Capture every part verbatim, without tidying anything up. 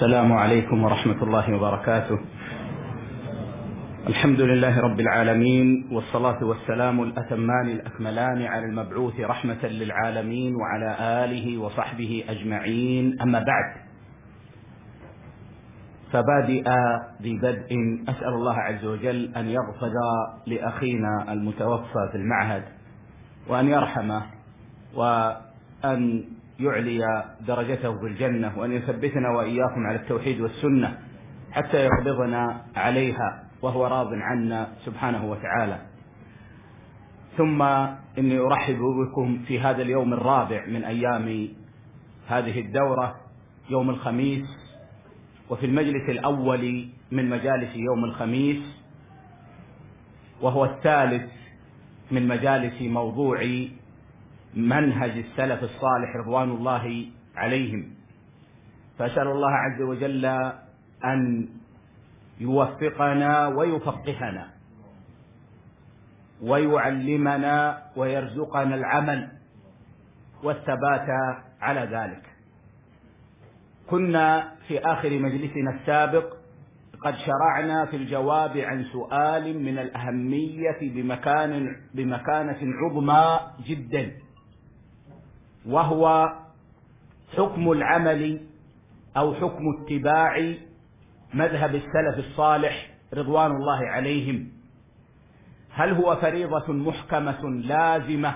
السلام عليكم ورحمة الله وبركاته. الحمد لله رب العالمين، والصلاة والسلام الأتمان الأكملان على المبعوث رحمة للعالمين وعلى آله وصحبه أجمعين، أما بعد. فبادئ ذي بدء أسأل الله عز وجل أن يغفر لأخينا المتوفى في المعهد، وأن يرحمه، وأن يعلي درجته في الجنة، وأن يثبتنا وإياكم على التوحيد والسنة حتى يقبضنا عليها وهو راض عنا سبحانه وتعالى. ثم إني أرحب بكم في هذا اليوم الرابع من أيام هذه الدورة، يوم الخميس، وفي المجلس الأول من مجالس يوم الخميس، وهو الثالث من مجالس موضوع منهج السلف الصالح رضوان الله عليهم. فأسأل الله عز وجل أن يوفقنا ويفقهنا ويعلمنا ويرزقنا العمل والثبات على ذلك. كنا في آخر مجلسنا السابق قد شرعنا في الجواب عن سؤال من الأهمية بمكان بمكانة عظمى جدا، وهو حكم العمل أو حكم اتباع مذهب السلف الصالح رضوان الله عليهم. هل هو فريضة محكمة لازمة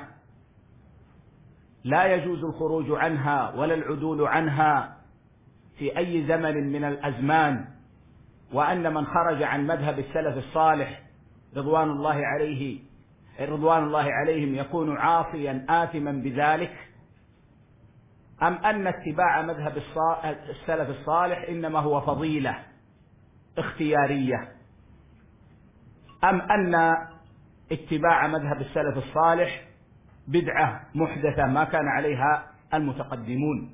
لا يجوز الخروج عنها ولا العدول عنها في أي زمن من الأزمان، وأن من خرج عن مذهب السلف الصالح رضوان الله عليه رضوان الله عليهم يكون عاصيا آثما بذلك؟ أم أن اتباع مذهب السلف الصالح إنما هو فضيلة اختيارية؟ أم أن اتباع مذهب السلف الصالح بدعة محدثة ما كان عليها المتقدمون؟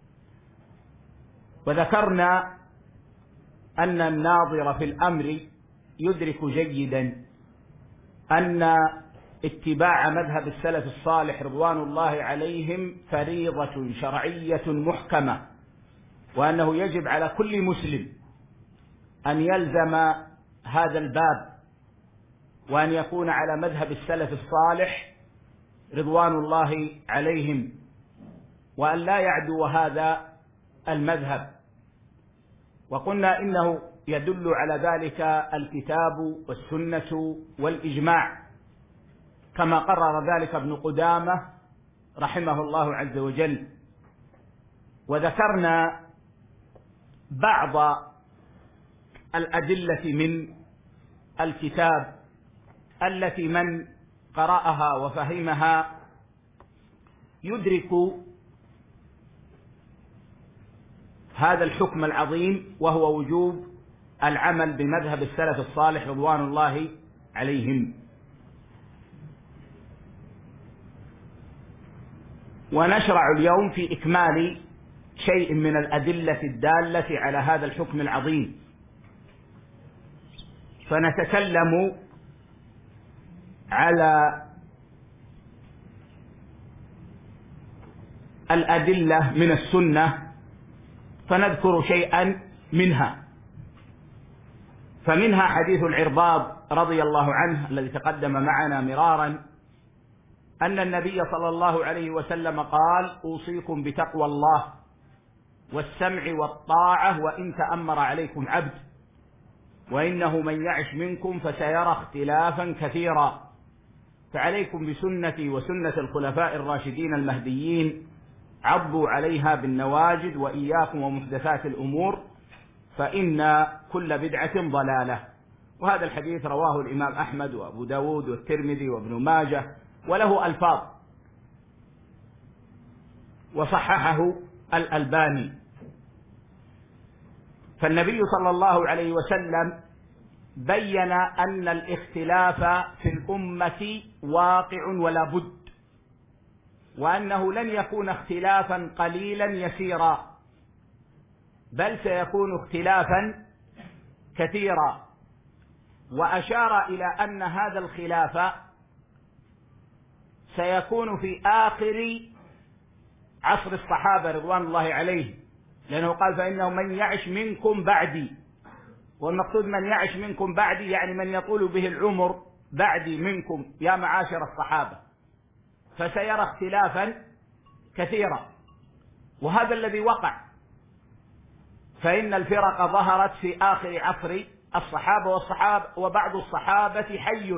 وذكرنا أن الناظر في الأمر يدرك جيدا أن اتباع مذهب السلف الصالح رضوان الله عليهم فريضة شرعية محكمة، وأنه يجب على كل مسلم أن يلزم هذا الباب، وأن يكون على مذهب السلف الصالح رضوان الله عليهم، وأن لا يعدو هذا المذهب. وقلنا إنه يدل على ذلك الكتاب والسنة والإجماع، كما قرر ذلك ابن قدامة رحمه الله عز وجل. وذكرنا بعض الأدلة من الكتاب التي من قرأها وفهمها يدرك هذا الحكم العظيم، وهو وجوب العمل بمذهب السلف الصالح رضوان الله عليهم. ونشرع اليوم في إكمال شيء من الأدلة الدالة على هذا الحكم العظيم، فنتكلم على الأدلة من السنة، فنذكر شيئا منها. فمنها حديث العرباض رضي الله عنه الذي تقدم معنا مرارا، أن النبي صلى الله عليه وسلم قال: أوصيكم بتقوى الله والسمع والطاعة وإن تأمر عليكم عبد، وإنه من يعش منكم فسيرى اختلافا كثيرا، فعليكم بسنتي وسنة الخلفاء الراشدين المهديين، عضوا عليها بالنواجذ، وإياكم ومحدثات الأمور فإن كل بدعة ضلالة. وهذا الحديث رواه الإمام أحمد وأبو داود والترمذي وابن ماجه، وله ألفاظ وصححه الألباني. فالنبي صلى الله عليه وسلم بين أن الاختلاف في الأمة واقع ولا بد، وأنه لن يكون اختلافا قليلا يسيرا، بل سيكون اختلافا كثيرا. وأشار إلى أن هذا الخلاف سيكون في آخر عصر الصحابة رضوان الله عليهم، لأنه قال فإنه من يعش منكم بعدي، والمقصود من يعش منكم بعدي يعني من يطول به العمر بعدي منكم يا معاشر الصحابة، فسيرى اختلافا كثيرا، وهذا الذي وقع، فإن الفرق ظهرت في آخر عصر الصحابة والصحابة وبعض الصحابة حي.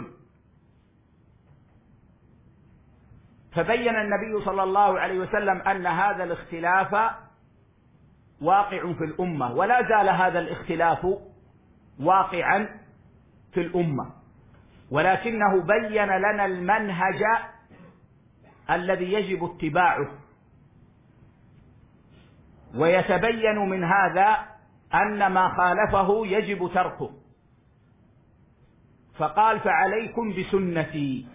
فبين النبي صلى الله عليه وسلم أن هذا الاختلاف واقع في الأمة، ولا زال هذا الاختلاف واقعا في الأمة، ولكنه بين لنا المنهج الذي يجب اتباعه، ويتبين من هذا أن ما خالفه يجب تركه، فقال فعليكم بسنتي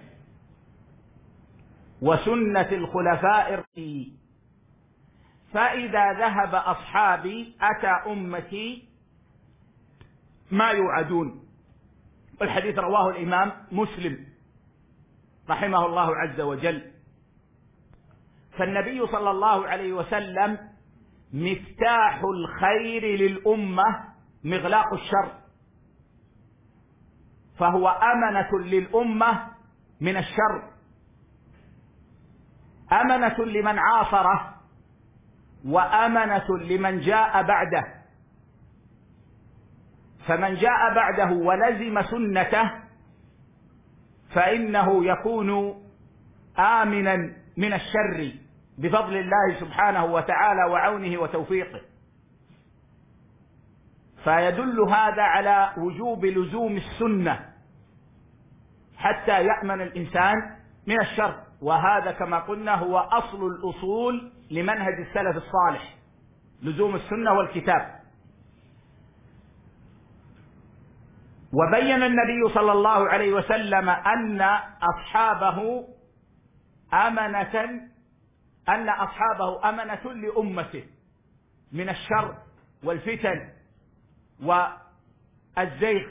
وسنة الخلفاء الراشدين، فإذا ذهب أصحابي أتى أمتي ما يوعدون. الحديث رواه الإمام مسلم رحمه الله عز وجل. فالنبي صلى الله عليه وسلم مفتاح الخير للأمة مغلاق الشر، فهو أمنة للأمة من الشر، أمنة لمن عاصره وأمنة لمن جاء بعده. فمن جاء بعده ولزم سنته فإنه يكون آمنا من الشر بفضل الله سبحانه وتعالى وعونه وتوفيقه. فيدل هذا على وجوب لزوم السنة حتى يأمن الإنسان من الشر، وهذا كما قلنا هو أصل الأصول لمنهج السلف الصالح، لزوم السنة والكتاب. وبين النبي صلى الله عليه وسلم أن أصحابه أمنة أن أصحابه أمنة لأمته من الشر والفتن والزيغ.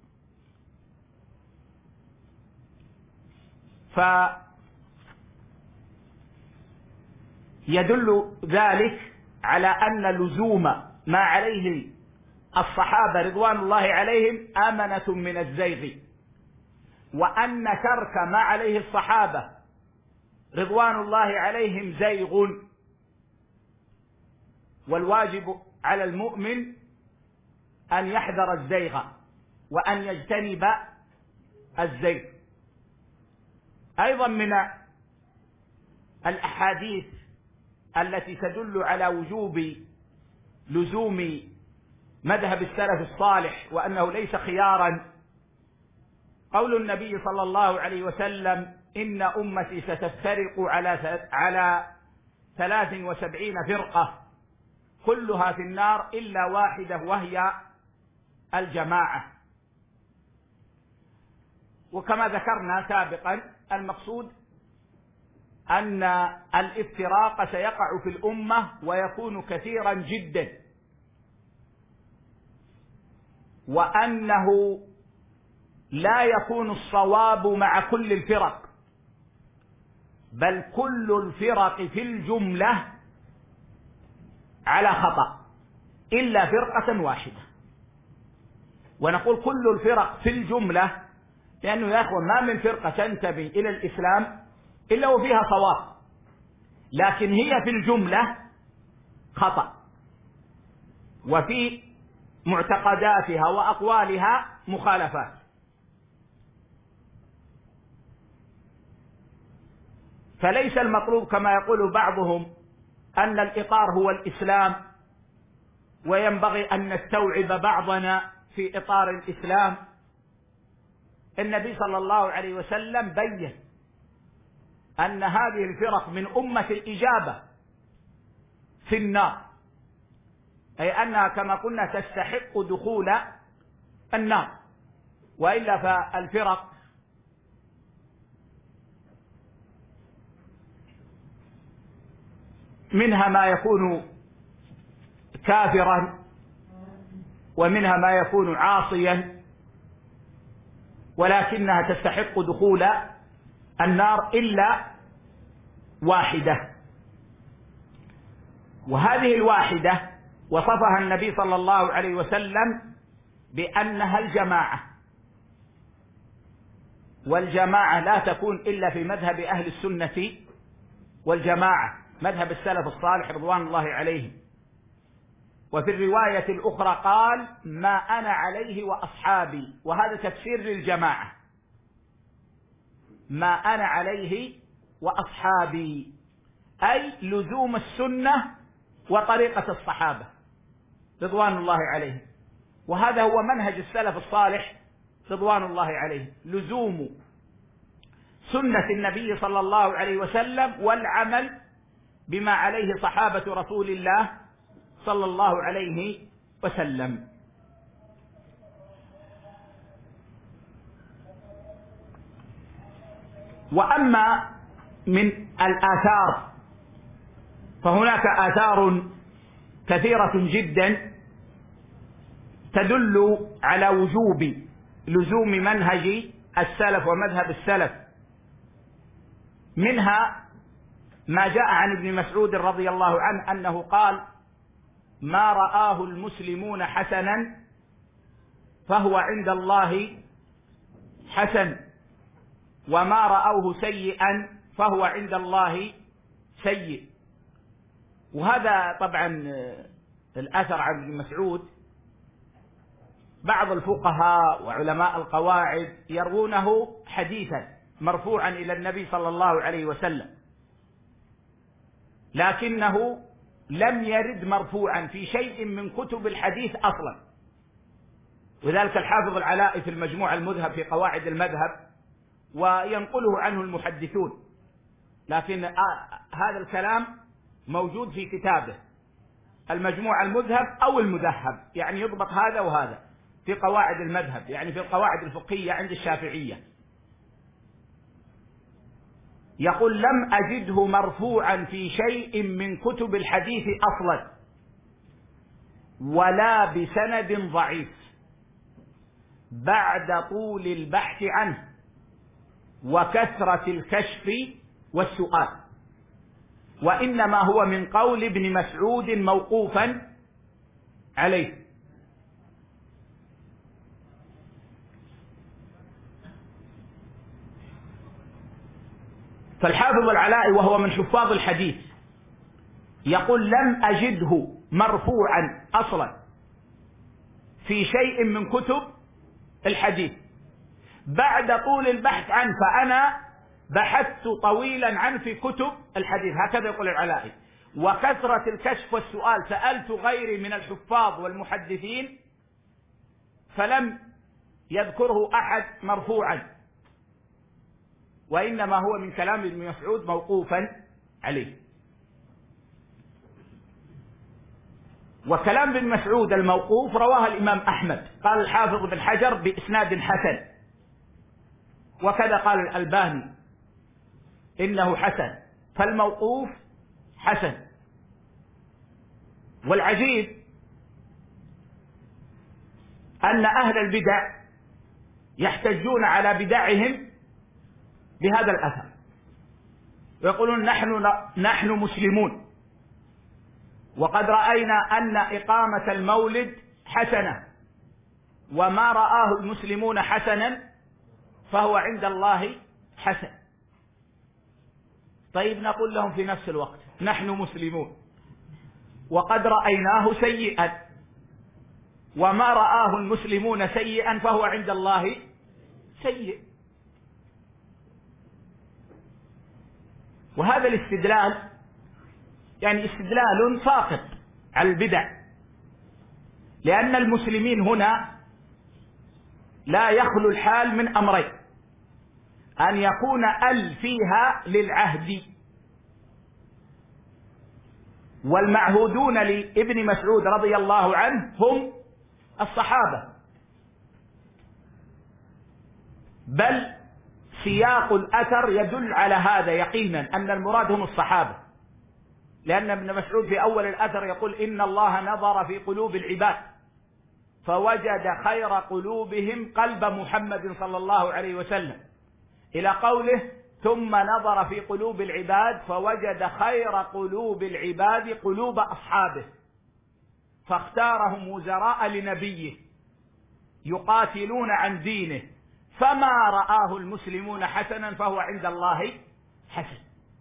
فيدل ذلك على أن لزوم ما عليه الصحابة رضوان الله عليهم أمنة من الزيغ، وأن ترك ما عليه الصحابة رضوان الله عليهم زيغ، والواجب على المؤمن أن يحذر الزيغ وأن يجتنب الزيغ. أيضا من الأحاديث التي تدل على وجوب لزوم مذهب السلف الصالح وأنه ليس خيارا قول النبي صلى الله عليه وسلم إن أمتي ستفترق على على ثلاث وسبعين فرقة كلها في النار إلا واحدة وهي الجماعة. وكما ذكرنا سابقا المقصود أن الافتراق سيقع في الأمة ويكون كثيرا جدا، وأنه لا يكون الصواب مع كل الفرق، بل كل الفرق في الجملة على خطأ إلا فرقة واحدة. ونقول كل الفرق في الجملة لأنه يا أخوان ما من فرقة تنتمي إلى الإسلام إلا وفيها صواب، لكن هي في الجملة خطأ، وفي معتقداتها وأقوالها مخالفات. فليس المطلوب كما يقول بعضهم أن الإطار هو الإسلام، وينبغي أن نستوعب بعضنا في إطار الإسلام. النبي صلى الله عليه وسلم بين أن هذه الفرق من أمة الإجابة في النار، أي أنها كما قلنا تستحق دخول النار، وإلا فالفرق منها ما يكون كافرا ومنها ما يكون عاصيا، ولكنها تستحق دخول النار إلا واحدة، وهذه الواحدة وصفها النبي صلى الله عليه وسلم بأنها الجماعة، والجماعة لا تكون إلا في مذهب أهل السنة والجماعة، مذهب السلف الصالح رضوان الله عليهم. وفي الرواية الأخرى قال: ما أنا عليه وأصحابي، وهذا تفسير للجماعة، ما أنا عليه وأصحابي، أي لزوم السنة وطريقة الصحابة رضوان الله عليهم. وهذا هو منهج السلف الصالح رضوان الله عليهم، لزوم سنة النبي صلى الله عليه وسلم والعمل بما عليه صحابة رسول الله صلى الله عليه وسلم. وأما من الآثار فهناك آثار كثيرة جدا تدل على وجوب لزوم منهج السلف ومذهب السلف. منها ما جاء عن ابن مسعود رضي الله عنه أنه قال: ما رآه المسلمون حسنا فهو عند الله حسن، وما رأوه سيئا فهو عند الله سيء. وهذا طبعا الأثر عن ابن مسعود بعض الفقهاء وعلماء القواعد يروونه حديثا مرفوعا إلى النبي صلى الله عليه وسلم، لكنه لم يرد مرفوعا في شيء من كتب الحديث أصلا. وذلك الحافظ العلائي في المجموع المذهب في قواعد المذهب وينقله عنه المحدثون، لكن هذا الكلام موجود في كتابه المجموع المذهب أو المذهب، يعني يضبط هذا وهذا في قواعد المذهب، يعني في القواعد الفقهية عند الشافعية. يقول: لم أجده مرفوعا في شيء من كتب الحديث أصلا ولا بسند ضعيف بعد طول البحث عنه وكثرة الكشف والسؤال، وإنما هو من قول ابن مسعود موقوفا عليه. فالحافظ العلائي وهو من حفاظ الحديث يقول: لم أجده مرفوعا أصلا في شيء من كتب الحديث بعد طول البحث عنه، فأنا بحثت طويلا عنه في كتب الحديث، هكذا يقول العلائي، وكثرة الكشف والسؤال، سألت غيري من الحفاظ والمحدثين فلم يذكره أحد مرفوعا، وإنما هو من كلام ابن مسعود موقوفا عليه. وكلام ابن مسعود الموقوف رواه الإمام أحمد، قال الحافظ بن حجر بإسناد حسن، وكذا قال الألباني إنه حسن، فالموقوف حسن. والعجيب أن أهل البدع يحتجون على بدعهم بهذا الأثر، ويقولون: نحن نحن مسلمون، وقد رأينا أن إقامة المولد حسنة، وما رآه المسلمون حسنا فهو عند الله حسن. طيب نقول لهم في نفس الوقت: نحن مسلمون وقد رأيناه سيئا، وما رآه المسلمون سيئا فهو عند الله سيء. وهذا الاستدلال يعني استدلال ساقط على البدع، لأن المسلمين هنا لا يخلو الحال من أمرين: أن يكون ال فيها للعهد، والمعهودون لابن مسعود رضي الله عنه هم الصحابة، بل سياق الأثر يدل على هذا يقينا أن المراد هم الصحابة، لأن ابن مسعود في أول الأثر يقول: إن الله نظر في قلوب العباد فوجد خير قلوبهم قلب محمد صلى الله عليه وسلم، إلى قوله: ثم نظر في قلوب العباد فوجد خير قلوب العباد قلوب أصحابه. فاختارهم وزراء لنبيه يقاتلون عن دينه، فما رآه المسلمون حسنا فهو عند الله حسن.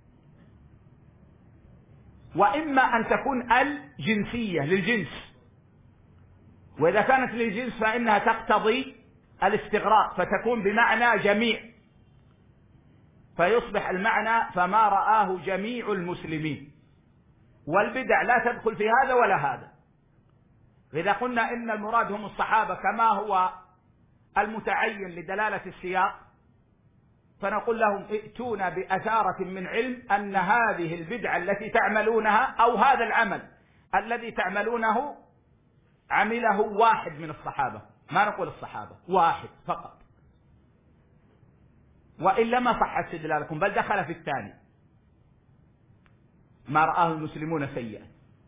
وإما أن تكون الجنسية للجنس، وإذا كانت للجنس فإنها تقتضي الاستغراق فتكون بمعنى جميع، فيصبح المعنى فما رآه جميع المسلمين. والبدع لا تدخل في هذا ولا هذا. إذا قلنا إن المراد هم الصحابة كما هو المتعين لدلالة السياق، فنقول لهم ائتونا بأثارة من علم أن هذه البدعة التي تعملونها أو هذا العمل الذي تعملونه عمله واحد من الصحابة، ما نقول الصحابة، واحد فقط، وإلا ما صح استدلالكم بل دخل في الثاني ما رآه المسلمون سيئا.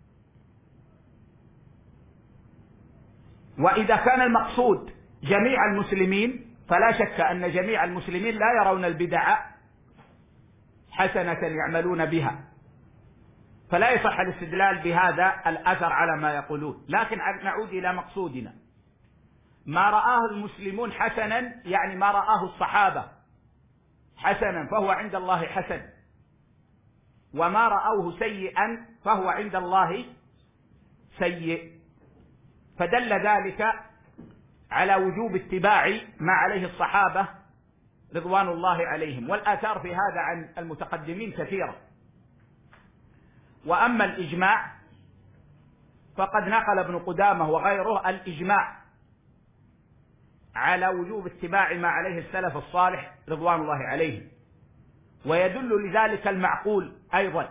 وإذا كان المقصود جميع المسلمين فلا شك أن جميع المسلمين لا يرون البدع حسنة يعملون بها، فلا يصح الاستدلال بهذا الأثر على ما يقولون. لكن نعود إلى مقصودنا، ما رآه المسلمون حسنا يعني ما رآه الصحابة حسنا فهو عند الله حسن، وما رأوه سيئا فهو عند الله سيء. فدل ذلك على وجوب اتباع ما عليه الصحابة رضوان الله عليهم، والآثار في هذا عن المتقدمين كثيرة. وأما الإجماع فقد نقل ابن قدامة وغيره الإجماع على وجوب اتباع ما عليه السلف الصالح رضوان الله عليهم، ويدل لذلك المعقول أيضا.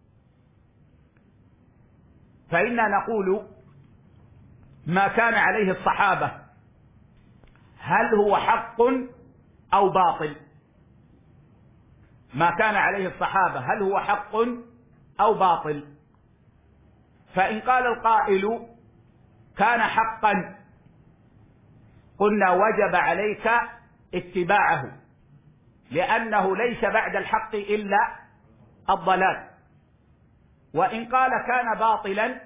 فإنا نقول ما كان عليه الصحابة هل هو حق أو باطل؟ ما كان عليه الصحابة هل هو حق أو باطل؟ فإن قال القائل كان حقا قلنا وجب عليك اتباعه، لأنه ليس بعد الحق إلا الضلال. وإن قال كان باطلا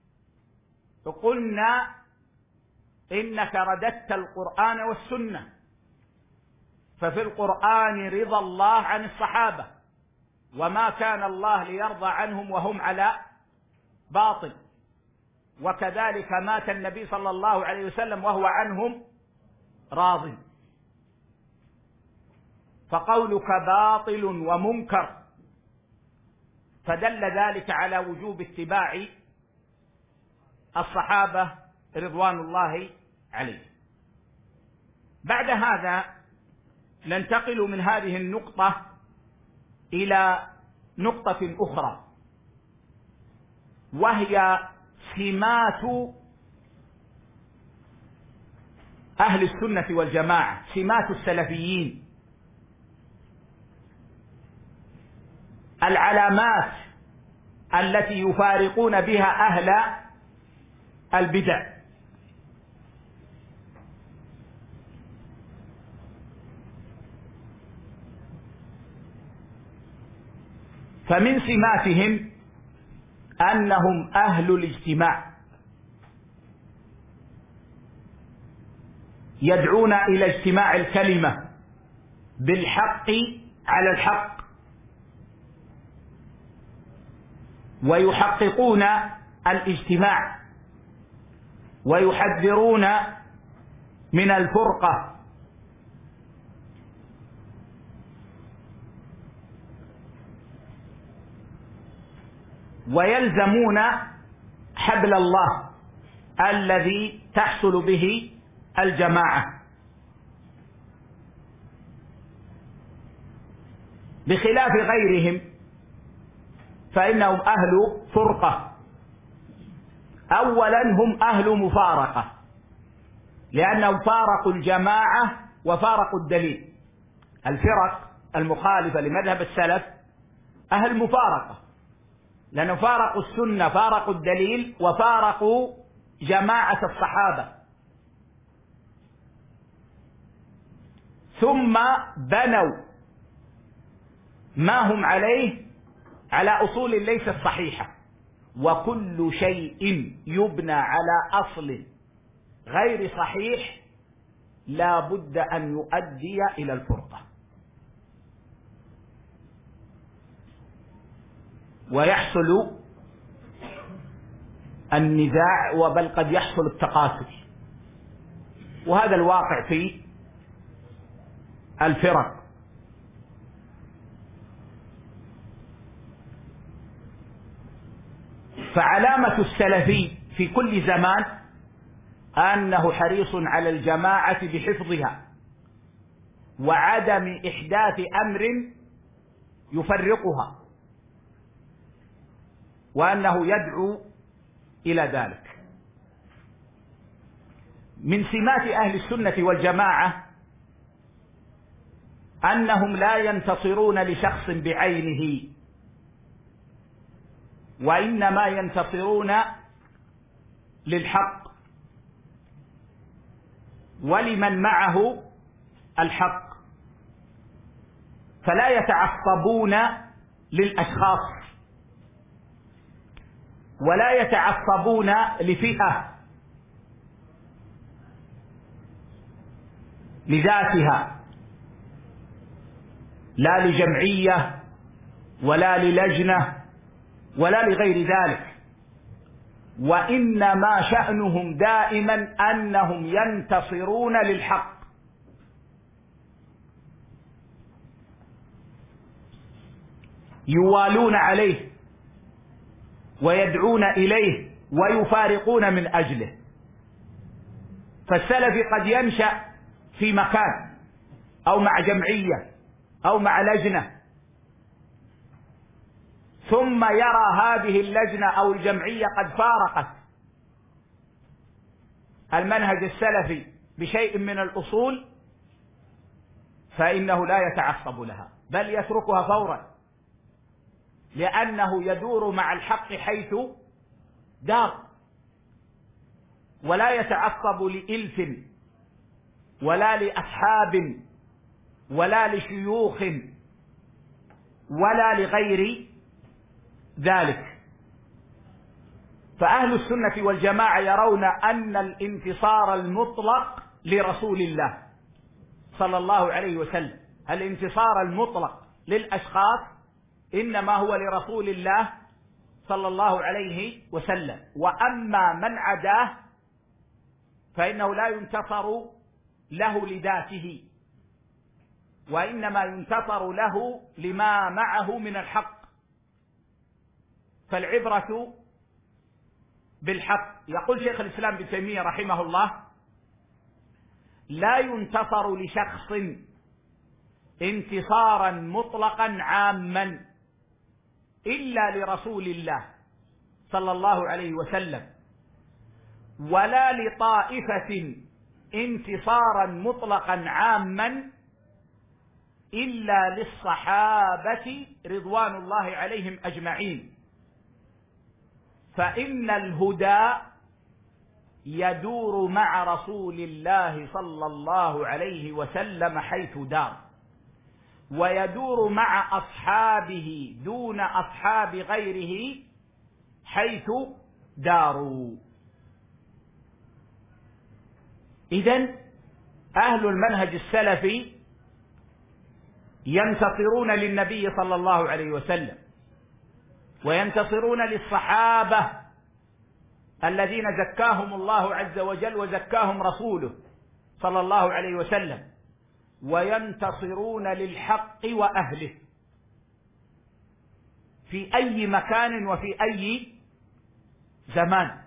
قلنا إنك رددت القرآن والسنة، ففي القرآن رضا الله عن الصحابة، وما كان الله ليرضى عنهم وهم على باطل، وكذلك مات النبي صلى الله عليه وسلم وهو عنهم راض، فقولك باطل ومنكر، فدل ذلك على وجوب اتباع الصحابة رضوان الله عليهم. بعد هذا ننتقل من هذه النقطة إلى نقطة أخرى، وهي سمات أهل السنة والجماعة، سمات السلفيين، العلامات التي يفارقون بها أهل البدع. فمن سماتهم أنهم أهل الاجتماع، يدعون إلى اجتماع الكلمة بالحق على الحق، ويحققون الاجتماع، ويحذرون من الفرقة، ويلزمون حبل الله الذي تحصل به الجماعة، بخلاف غيرهم فإنهم أهل فرقة. أولا هم أهل مفارقة، لأنهم فارقوا الجماعة وفارقوا الدليل. الفرق المخالفة لمذهب السلف أهل مفارقة، لأنهم فارقوا السنة، فارقوا الدليل، وفارقوا جماعة الصحابة، ثم بنوا ما هم عليه على أصول ليست صحيحة، وكل شيء يبنى على أصل غير صحيح لا بد أن يؤدي إلى الفرقة، ويحصل النزاع، وبل قد يحصل التقاتل، وهذا الواقع في الفرق. فعلامة السلفي في كل زمان أنه حريص على الجماعة بحفظها وعدم إحداث أمر يفرقها، وأنه يدعو إلى ذلك. من سمات أهل السنة والجماعة أنهم لا ينتصرون لشخص بعينه، وإنما ينتصرون للحق ولمن معه الحق، فلا يتعصبون للأشخاص ولا يتعصبون لفئة لذاتها، لا لجمعية ولا للجنة ولا لغير ذلك، وإنما شأنهم دائما أنهم ينتصرون للحق. يوالون عليه ويدعون إليه ويفارقون من أجله. فالسلف قد ينشأ في مكان أو مع جمعية أو مع لجنة، ثم يرى هذه اللجنة أو الجمعية قد فارقت المنهج السلفي بشيء من الأصول، فإنه لا يتعصب لها بل يتركها فورا، لأنه يدور مع الحق حيث دار، ولا يتعصب لإلف ولا لأصحاب ولا لشيوخ ولا لغير ذلك. فأهل السنة والجماعة يرون أن الانتصار المطلق لرسول الله صلى الله عليه وسلم، الانتصار المطلق للأشخاص إنما هو لرسول الله صلى الله عليه وسلم، وأما من عداه فإنه لا ينتصر له لذاته، وإنما ينتصر له لما معه من الحق. فالعبرة بالحق. يقول شيخ الإسلام ابن تيمية رحمه الله: لا ينتصر لشخص انتصارا مطلقا عاما إلا لرسول الله صلى الله عليه وسلم، ولا لطائفة انتصارا مطلقا عاما إلا للصحابة رضوان الله عليهم أجمعين، فإن الهدى يدور مع رسول الله صلى الله عليه وسلم حيث دار، ويدور مع أصحابه دون أصحاب غيره حيث داروا. إذن أهل المنهج السلفي ينتصرون للنبي صلى الله عليه وسلم، وينتصرون للصحابة الذين زكاهم الله عز وجل وزكاهم رسوله صلى الله عليه وسلم، وينتصرون للحق وأهله في أي مكان وفي أي زمان.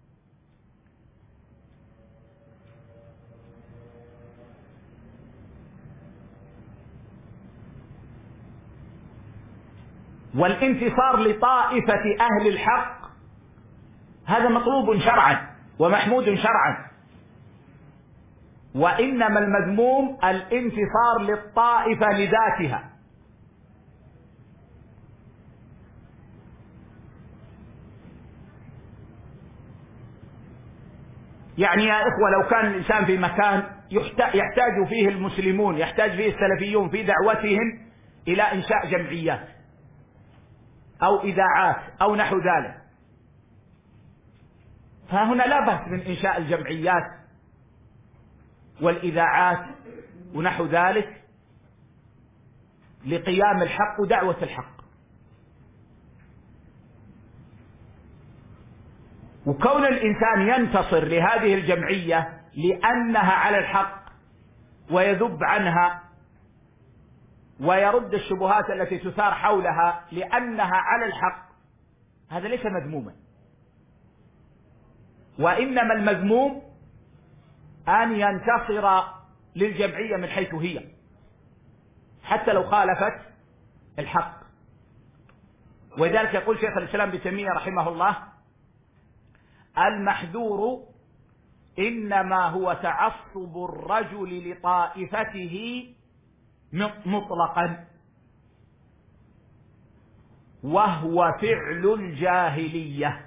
والانتصار لطائفة أهل الحق هذا مطلوب شرعا ومحمود شرعا، وإنما المذموم الانتصار للطائفة لذاتها. يعني يا إخوة، لو كان الإنسان في مكان يحتاج فيه المسلمون، يحتاج فيه السلفيون في دعوتهم إلى إنشاء جمعيات أو إذاعات أو نحو ذلك، فهنا لا بأس من إنشاء الجمعيات والإذاعات ونحو ذلك لقيام الحق ودعوة الحق. وكون الإنسان ينتصر لهذه الجمعية لأنها على الحق ويذب عنها ويرد الشبهات التي تثار حولها لأنها على الحق، هذا ليس مذموما، وإنما المذموم أن ينتصر للجمعية من حيث هي حتى لو خالفت الحق. ولذلك يقول شيخ الإسلام ابن تيمية رحمه الله: المحذور إنما هو تعصب الرجل لطائفته مطلقا، وهو فعل الجاهلية،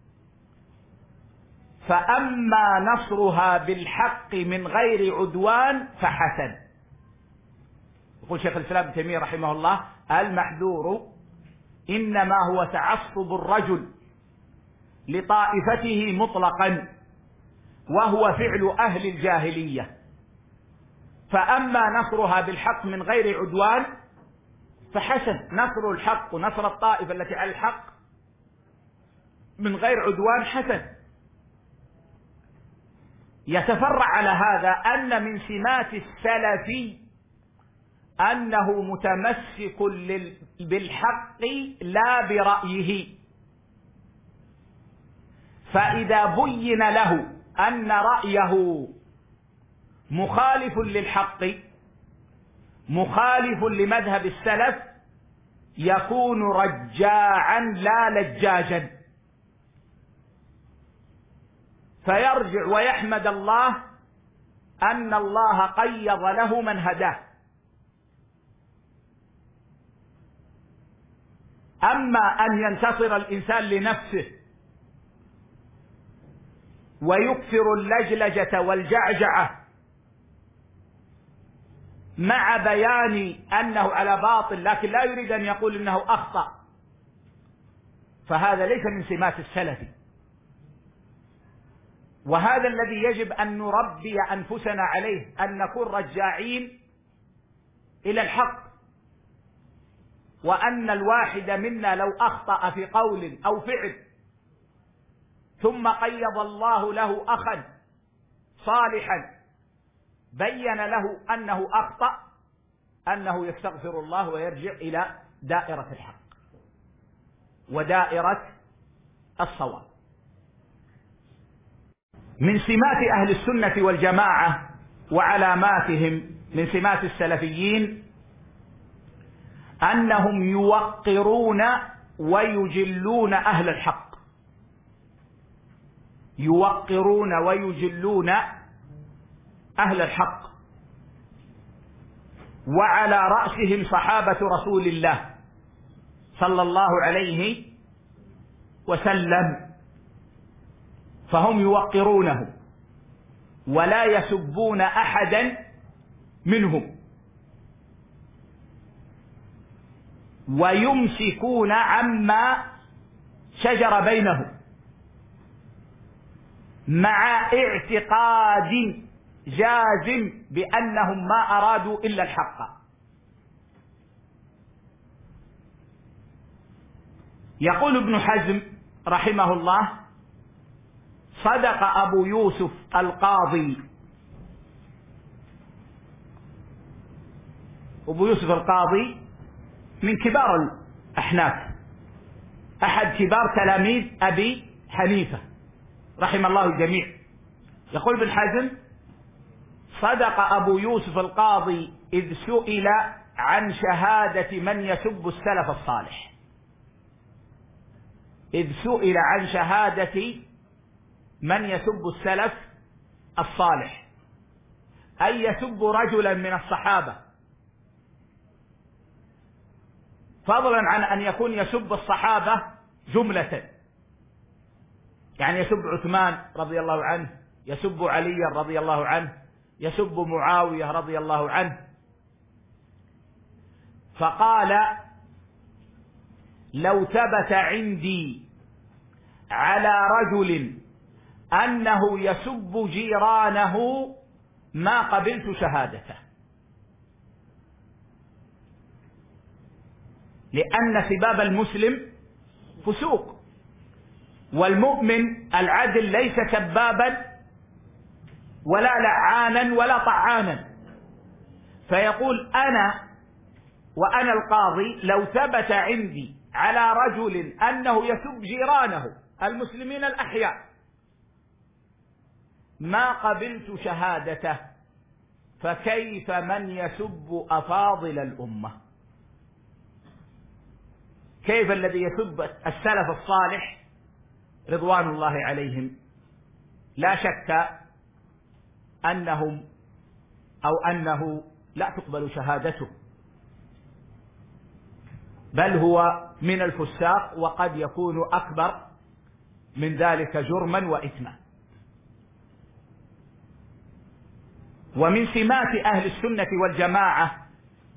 فأما نصرها بالحق من غير عدوان فحسن. يقول شيخ الإسلام ابن تيمية رحمه الله: المحذور إنما هو تعصب الرجل لطائفته مطلقا، وهو فعل أهل الجاهلية، فأما نصرها بالحق من غير عدوان فحسن. نصر الحق ونصر الطائفة التي على الحق من غير عدوان حسن. يتفرع على هذا أن من سمات السلف أنه متمسك بالحق لا برأيه، فإذا بين له أن رأيه مخالف للحق مخالف لمذهب السلف يكون رجاعا لا لجاجا، فيرجع ويحمد الله أن الله قيض له من هداه. أما أن ينتصر الإنسان لنفسه ويكثر اللجلجة والجعجعة مع بيان أنه على باطل لكن لا يريد أن يقول أنه أخطأ، فهذا ليس من سمات السلف. وهذا الذي يجب أن نربي أنفسنا عليه، أن نكون رجاعين إلى الحق، وأن الواحد منا لو أخطأ في قول أو فعل ثم قيض الله له أخا صالحا بين له أنه أخطأ، أنه يستغفر الله ويرجع إلى دائرة الحق ودائرة الصواب. من سمات أهل السنة والجماعة وعلاماتهم من سمات السلفيين أنهم يوقرون ويجلون أهل الحق، يوقرون ويجلون أهل الحق، وعلى رأسهم صحابة رسول الله صلى الله عليه وسلم، فهم يوقرونه ولا يسبون أحدا منهم، ويمسكون عما شجر بينهم مع اعتقاد جازم بأنهم ما أرادوا إلا الحق. يقول ابن حزم رحمه الله: صدق أبو يوسف القاضي. أبو يوسف القاضي من كبار الأحناف، أحد كبار تلاميذ أبي حنيفة رحم الله الجميع. يقول ابن حزم: صدق أبو يوسف القاضي إذ سئل عن شهادة من يسب السلف الصالح، إذ سئل عن شهادة من يسب السلف الصالح، أي يسب رجلا من الصحابة، فضلا عن أن يكون يسب الصحابة جملة، يعني يسب عثمان رضي الله عنه، يسب علي رضي الله عنه، يسب معاوية رضي الله عنه. فقال: لو ثبت عندي على رجل أنه يسب جيرانه ما قبلت شهادته، لأن سباب المسلم فسوق، والمؤمن العدل ليس سبابا ولا لعانا ولا طعانا. فيقول أنا وأنا القاضي لو ثبت عندي على رجل أنه يسب جيرانه المسلمين الأحياء ما قبلت شهادته، فكيف من يسب أفاضل الأمة؟ كيف الذي يسب السلف الصالح رضوان الله عليهم؟ لا شك أنهم أو أنه لا تقبل شهادته، بل هو من الفساق، وقد يكون أكبر من ذلك جرما وإثما. ومن سمات أهل السنة والجماعة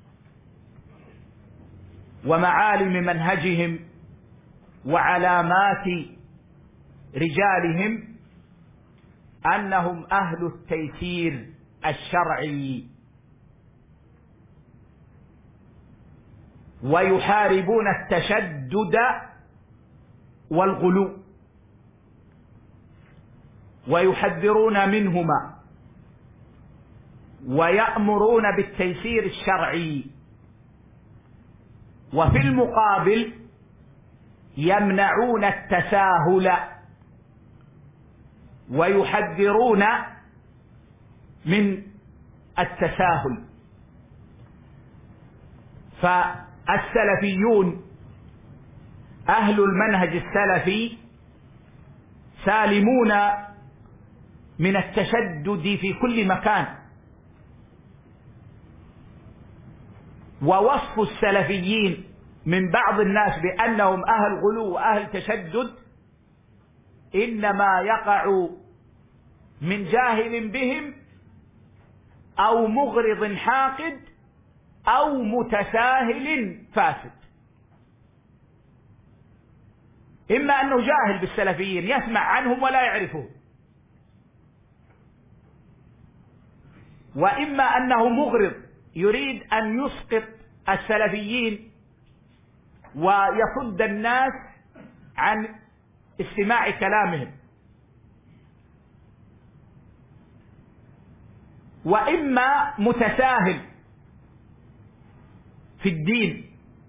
ومعالم منهجهم وعلامات رجالهم أنهم أهل التيسير الشرعي، ويحاربون التشدد والغلو، ويحذرون منهما، ويأمرون بالتيسير الشرعي، وفي المقابل يمنعون التساهل ويحذرون من التساهل. فالسلفيون أهل المنهج السلفي سالمون من التشدد في كل مكان. ووصف السلفيين من بعض الناس بأنهم أهل غلو وأهل تشدد إنما يقع من جاهل بهم أو مغرض حاقد أو متساهل فاسد. إما أنه جاهل بالسلفيين يسمع عنهم ولا يعرفهم، وإما أنه مغرض يريد أن يسقط السلفيين ويصد الناس عن استماع كلامهم، وإما متساهل في الدين،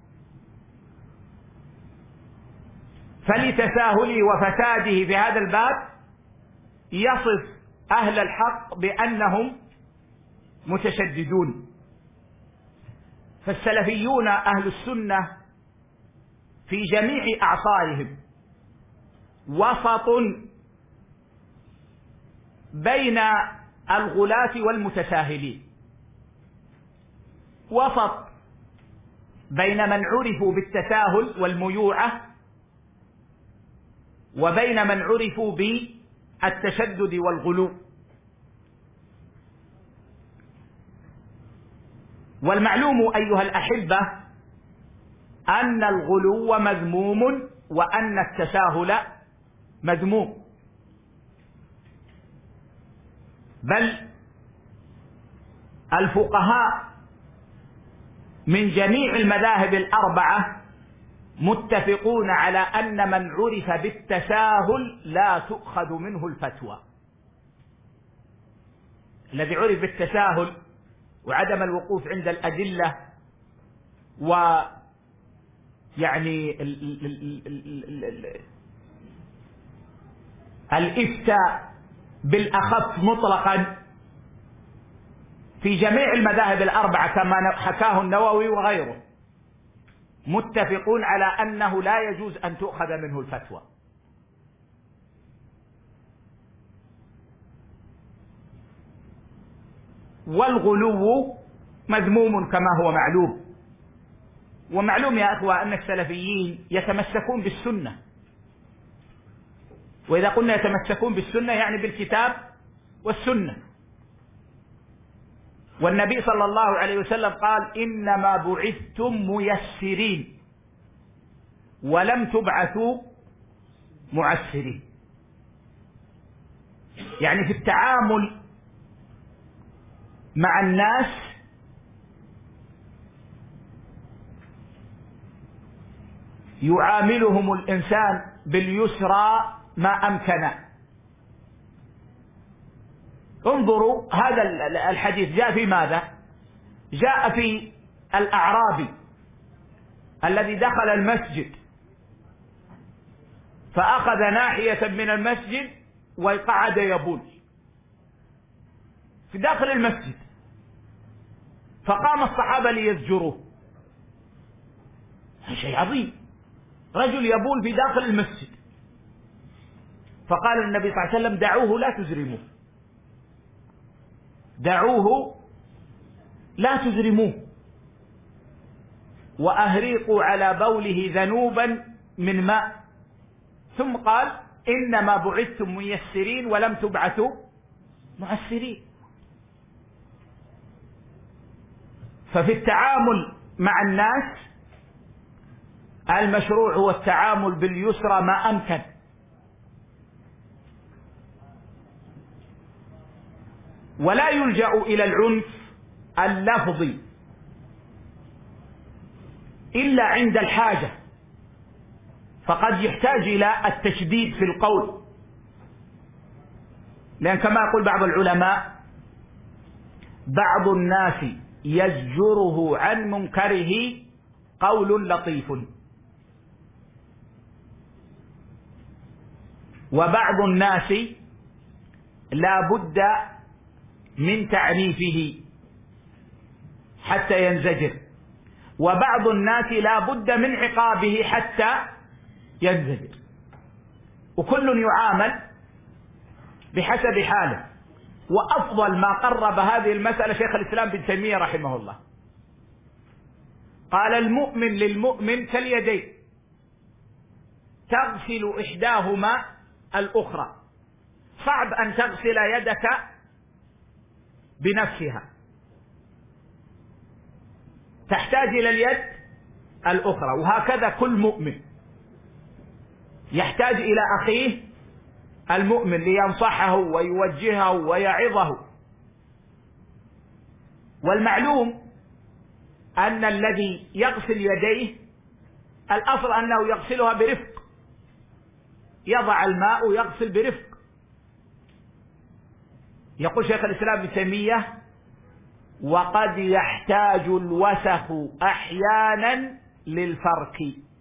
فلتساهله وفساده في هذا الباب يصف أهل الحق بأنهم متشددون. فالسلفيون أهل السنة في جميع أعصارهم وسط بين الغلاة والمتساهلين، وسط بين من عرفوا بالتساهل والميوعة وبين من عرفوا بالتشدد والغلو. والمعلوم أيها الأحبة أن الغلو مذموم وأن التساهل مذموم، بل الفقهاء من جميع المذاهب الأربعة متفقون على أن من عرف بالتساهل لا تؤخذ منه الفتوى. الذي عرف بالتساهل وعدم الوقوف عند الأدلة ويعني الإفتاء بالأخف مطلقا في جميع المذاهب الأربعة كما حكاه النووي وغيره متفقون على أنه لا يجوز أن تؤخذ منه الفتوى. والغلو مذموم كما هو معلوم. ومعلوم يا أخوة أن السلفيين يتمسكون بالسنة، وإذا قلنا يتمسكون بالسنة يعني بالكتاب والسنة. والنبي صلى الله عليه وسلم قال إنما بعثتم ميسرين ولم تبعثوا معسرين. يعني في التعامل مع الناس يعاملهم الإنسان باليسرى ما أمكن. انظروا هذا الحديث جاء في ماذا؟ جاء في الأعرابي الذي دخل المسجد فأخذ ناحية من المسجد وقعد يبول في داخل المسجد، فقام الصحابة ليزجروه. شيء عظيم، رجل يبول في داخل المسجد. فقال النبي صلى الله عليه وسلم: دعوه لا تزرموه، دعوه لا تزرموه، وأهريقوا على بوله ذنوبا من ماء. ثم قال: إنما بعثتم ميسرين ولم تبعثوا معسرين. ففي التعامل مع الناس المشروع هو التعامل باليسرى ما أمكن. ولا يلجأ إلى العنف اللفظي إلا عند الحاجة، فقد يحتاج إلى التشديد في القول، لأن كما يقول بعض العلماء: بعض الناس يزجره عن منكره قول لطيف، وبعض الناس لا بد من تعنيفه حتى ينزجر، وبعض الناس لا بد من عقابه حتى ينزجر، وكل يعامل بحسب حاله. وأفضل ما قرب هذه المسألة شيخ الإسلام ابن تيمية رحمه الله، قال: المؤمن للمؤمن كاليدين تغسل إحداهما الأخرى. صعب أن تغسل يدك بنفسها، تحتاج إلى اليد الأخرى. وهكذا كل مؤمن يحتاج إلى أخيه المؤمن لينصحه ويوجهه ويعظه. والمعلوم أن الذي يغسل يديه الأصل أنه يغسلها برفق، يضع الماء ويغسل برفق. يقول شيخ الإسلام ابن تيمية: وقد يحتاج الوسخ أحيانا للفرك.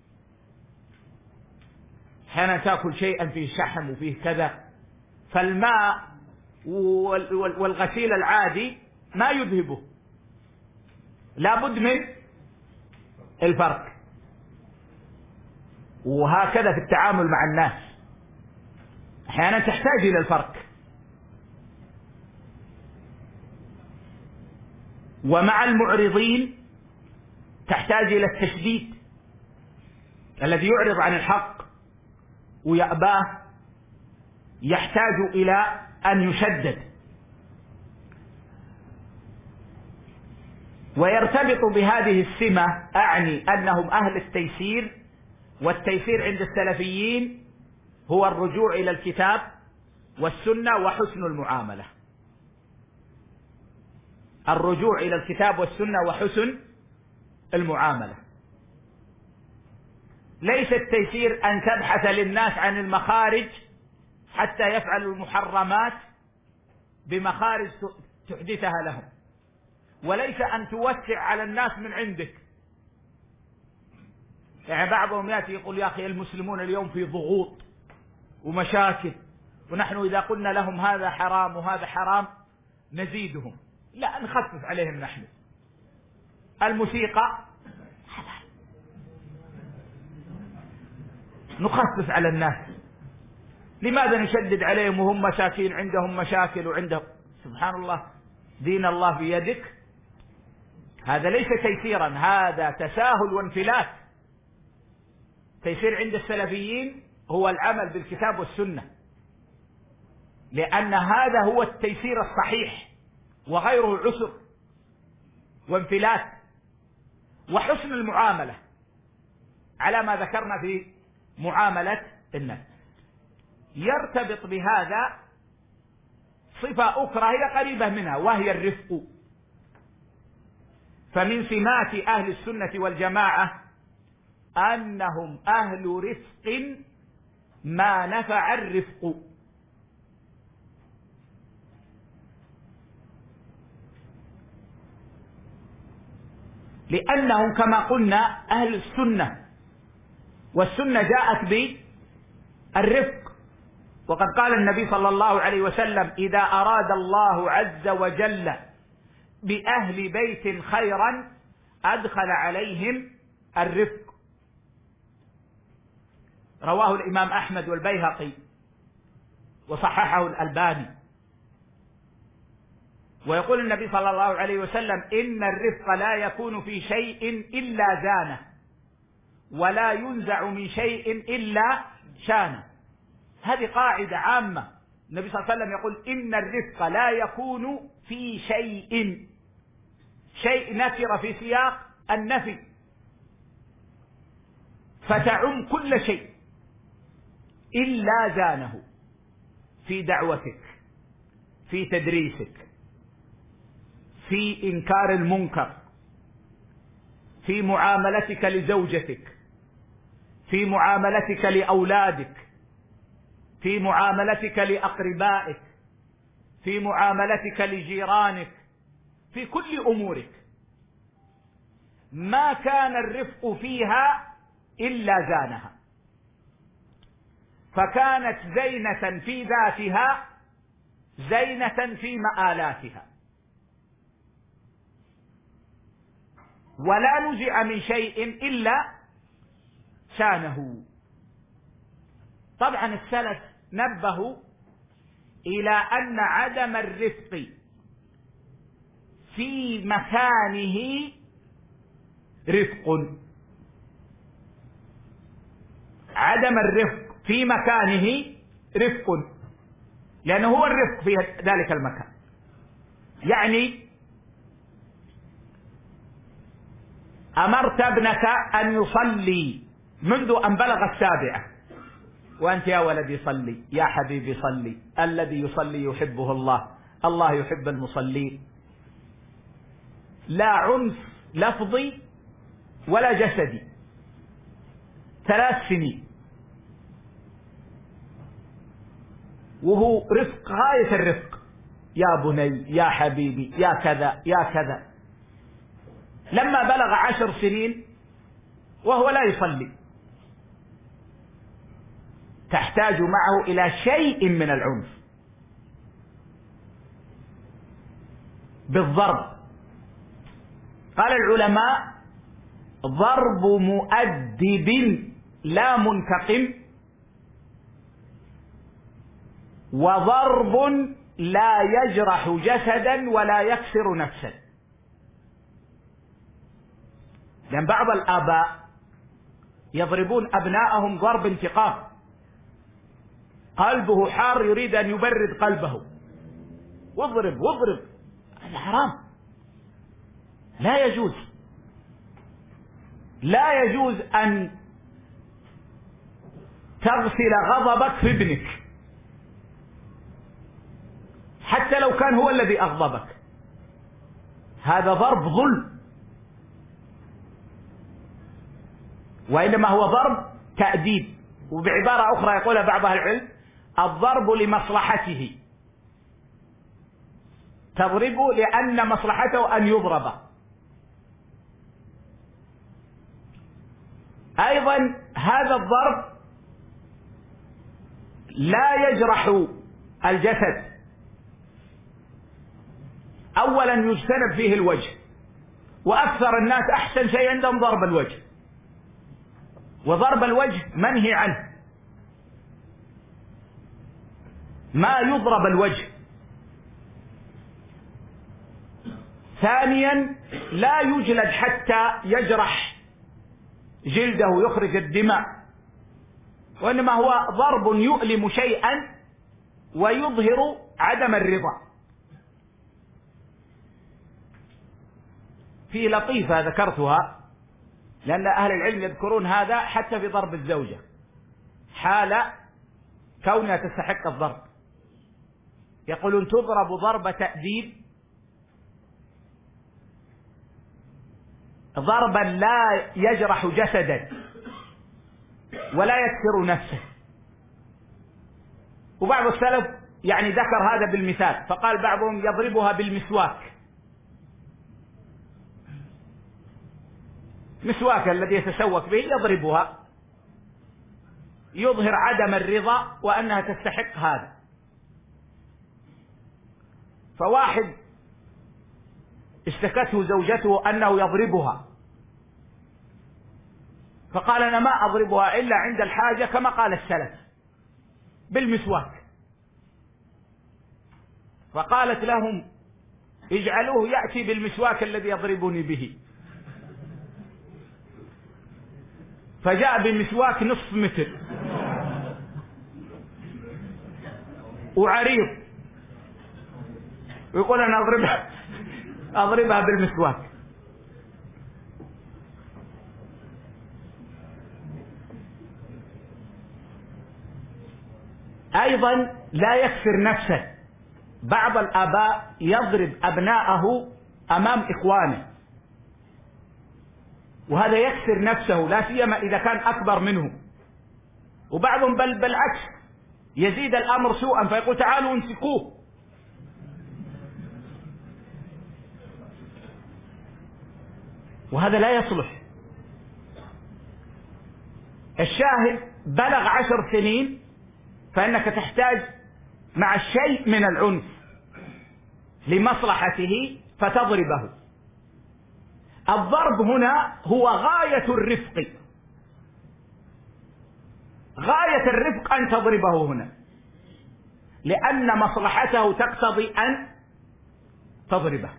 أحيانا تأكل شيئا فيه شحم وفيه كذا، فالماء والغسيل العادي ما يذهبه، لا بد من الفرك. وهكذا في التعامل مع الناس أحيانا تحتاج إلى الفرك. ومع المعرضين تحتاج إلى التشديد، الذي يعرض عن الحق ويأباه يحتاج إلى أن يشدد. ويرتبط بهذه السمة أعني أنهم أهل التيسير، والتيسير عند السلفيين هو الرجوع إلى الكتاب والسنة وحسن المعاملة. الرجوع إلى الكتاب والسنة وحسن المعاملة. ليس التيسير أن تبحث للناس عن المخارج حتى يفعلوا المحرمات بمخارج تحدثها لهم، وليس أن توسع على الناس من عندك. يعني بعضهم يأتي يقول: يا أخي المسلمون اليوم في ضغوط ومشاكل، ونحن إذا قلنا لهم هذا حرام وهذا حرام نزيدهم. لا، نخفف عليهم نحن. الموسيقى حلال، نخفف على الناس. لماذا نشدد عليهم وهم مساكين عندهم مشاكل وعندهم؟ سبحان الله، دين الله بيدك. هذا ليس تيسيرا، هذا تساهل وانفلات. تيسير عند السلفيين هو العمل بالكتاب والسنة، لأن هذا هو التيسير الصحيح، وغيره عسر وانفلات. وحسن المعاملة على ما ذكرنا في معاملة الناس. يرتبط بهذا صفة أخرى هي قريبة منها وهي الرفق. فمن سمات أهل السنة والجماعة أنهم أهل رفق ما نفع الرفق. لأنهم كما قلنا أهل السنة، والسنة جاءت بالرفق. وقد قال النبي صلى الله عليه وسلم: إذا أراد الله عز وجل بأهل بيت خيرا أدخل عليهم الرفق. رواه الإمام أحمد والبيهقي وصححه الألباني. ويقول النبي صلى الله عليه وسلم: إن الرفق لا يكون في شيء إلا زانه، ولا ينزع من شيء إلا شانه. هذه قاعدة عامة. النبي صلى الله عليه وسلم يقول: إن الرفق لا يكون في شيء، شيء نكر في سياق النفي فتعم كل شيء، إلا زانه. في دعوتك، في تدريسك، في إنكار المنكر، في معاملتك لزوجتك، في معاملتك لأولادك، في معاملتك لأقربائك، في معاملتك لجيرانك، في كل أمورك ما كان الرفق فيها إلا زانها، فكانت زينة في ذاتها، زينة في مآلاتها، ولا نزع من شيء إلا شانه. طبعا السلف نبهوا إلى أن عدم الرفق في مكانه رفق، عدم الرفق في مكانه رفق، لأنه هو الرفق في ذلك المكان. يعني أمرت ابنك أن يصلي منذ أن بلغ السابعة، وأنت يا ولدي صلي، يا حبيبي صلي، الذي يصلي يحبه الله، الله يحب المصلين. لا عنف لفظي ولا جسدي، ثلاث سنين، وهو رفق غاية الرفق، يا بني، يا حبيبي، يا كذا يا كذا. لما بلغ عشر سنين وهو لا يصلي، تحتاج معه إلى شيء من العنف بالضرب. قال العلماء: ضرب مؤدب لا منتقم، وضرب لا يجرح جسدا ولا يكسر نفسا. لأن بعض الآباء يضربون أبناءهم ضرب انتقام، قلبه حار يريد أن يبرد قلبه، واضرب واضرب، هذا حرام، لا يجوز. لا يجوز أن تغسل غضبك في ابنك حتى لو كان هو الذي أغضبك، هذا ضرب ظلم، وإنما هو ضرب تأديب. وبعبارة أخرى يقولها بعض أهل العلم: الضرب لمصلحته، تضربه لأن مصلحته أن يضرب. أيضا هذا الضرب لا يجرح الجسد. أولا يجتنب فيه الوجه، وأكثر الناس أحسن شيء عندهم ضرب الوجه، وضرب الوجه منهي عنه، ما يضرب الوجه. ثانيا لا يجلد حتى يجرح جلده ويخرج الدماء، وإنما هو ضرب يؤلم شيئا ويظهر عدم الرضا. في لطيفة ذكرتها لأن أهل العلم يذكرون هذا حتى في ضرب الزوجة حال كونها تستحق الضرب. يقولون تضرب ضرب تأديب، ضربا لا يجرح جسدا ولا يكسر نفسه. وبعض السلف يعني ذكر هذا بالمثال، فقال بعضهم يضربها بالمسواك، مسواك الذي يتسوك به يضربها، يظهر عدم الرضا وأنها تستحق هذا. فواحد اشتكته زوجته أنه يضربها، فقال أنا ما أضربها إلا عند الحاجة كما قال السلف بالمسواك. فقالت لهم اجعلوه يأتي بالمسواك الذي يضربني به، فجاء بمسواك نصف متر وعريض، ويقول أنا أضربها أضربها بالمسواك. أيضا لا يكسر نفسه. بعض الآباء يضرب أبناءه أمام إخوانه، وهذا يكسر نفسه لا سيما إذا كان أكبر منه. وبعضهم بل بالعكس يزيد الأمر سوءا فيقول تعالوا امسكوه. وهذا لا يصلح. الشاهد بلغ عشر سنين فإنك تحتاج مع الشيء من العنف لمصلحته فتضربه. الضرب هنا هو غاية الرفق، غاية الرفق أن تضربه هنا، لأن مصلحته تقتضي أن تضربه.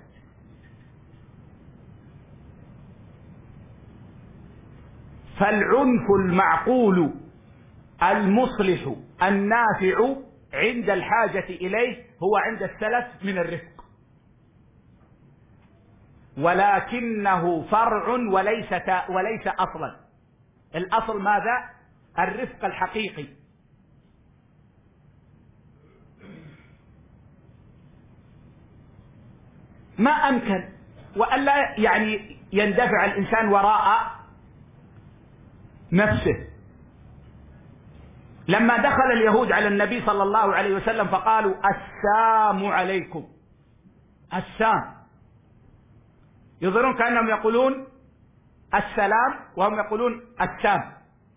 فالعنف المعقول المصلح النافع عند الحاجة إليه هو عند السلف من الرفق، ولكنه فرع وليس وليس أصلا. الأصل ماذا؟ الرفق الحقيقي. ما أمكن وألا يعني يندفع الإنسان وراء نفسه. لما دخل اليهود على النبي صلى الله عليه وسلم فقالوا السام عليكم، السام، يظهرون كأنهم يقولون السلام وهم يقولون السام،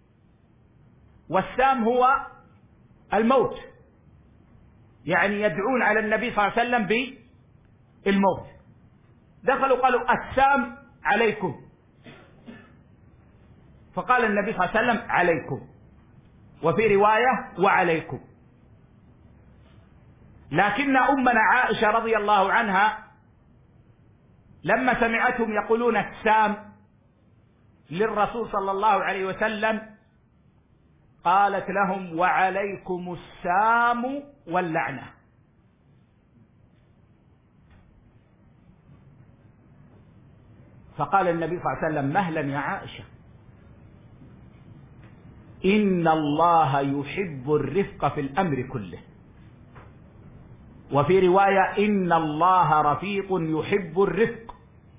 والسام هو الموت، يعني يدعون على النبي صلى الله عليه وسلم بالموت. دخلوا قالوا السام عليكم، فقال النبي صلى الله عليه وسلم عليكم، وفي رواية وعليكم. لكن أمنا عائشة رضي الله عنها لما سمعتهم يقولون السام للرسول صلى الله عليه وسلم قالت لهم وعليكم السام واللعنة. فقال النبي صلى الله عليه وسلم مهلا يا عائشة، إن الله يحب الرفق في الأمر كله. وفي رواية إن الله رفيق يحب الرفق.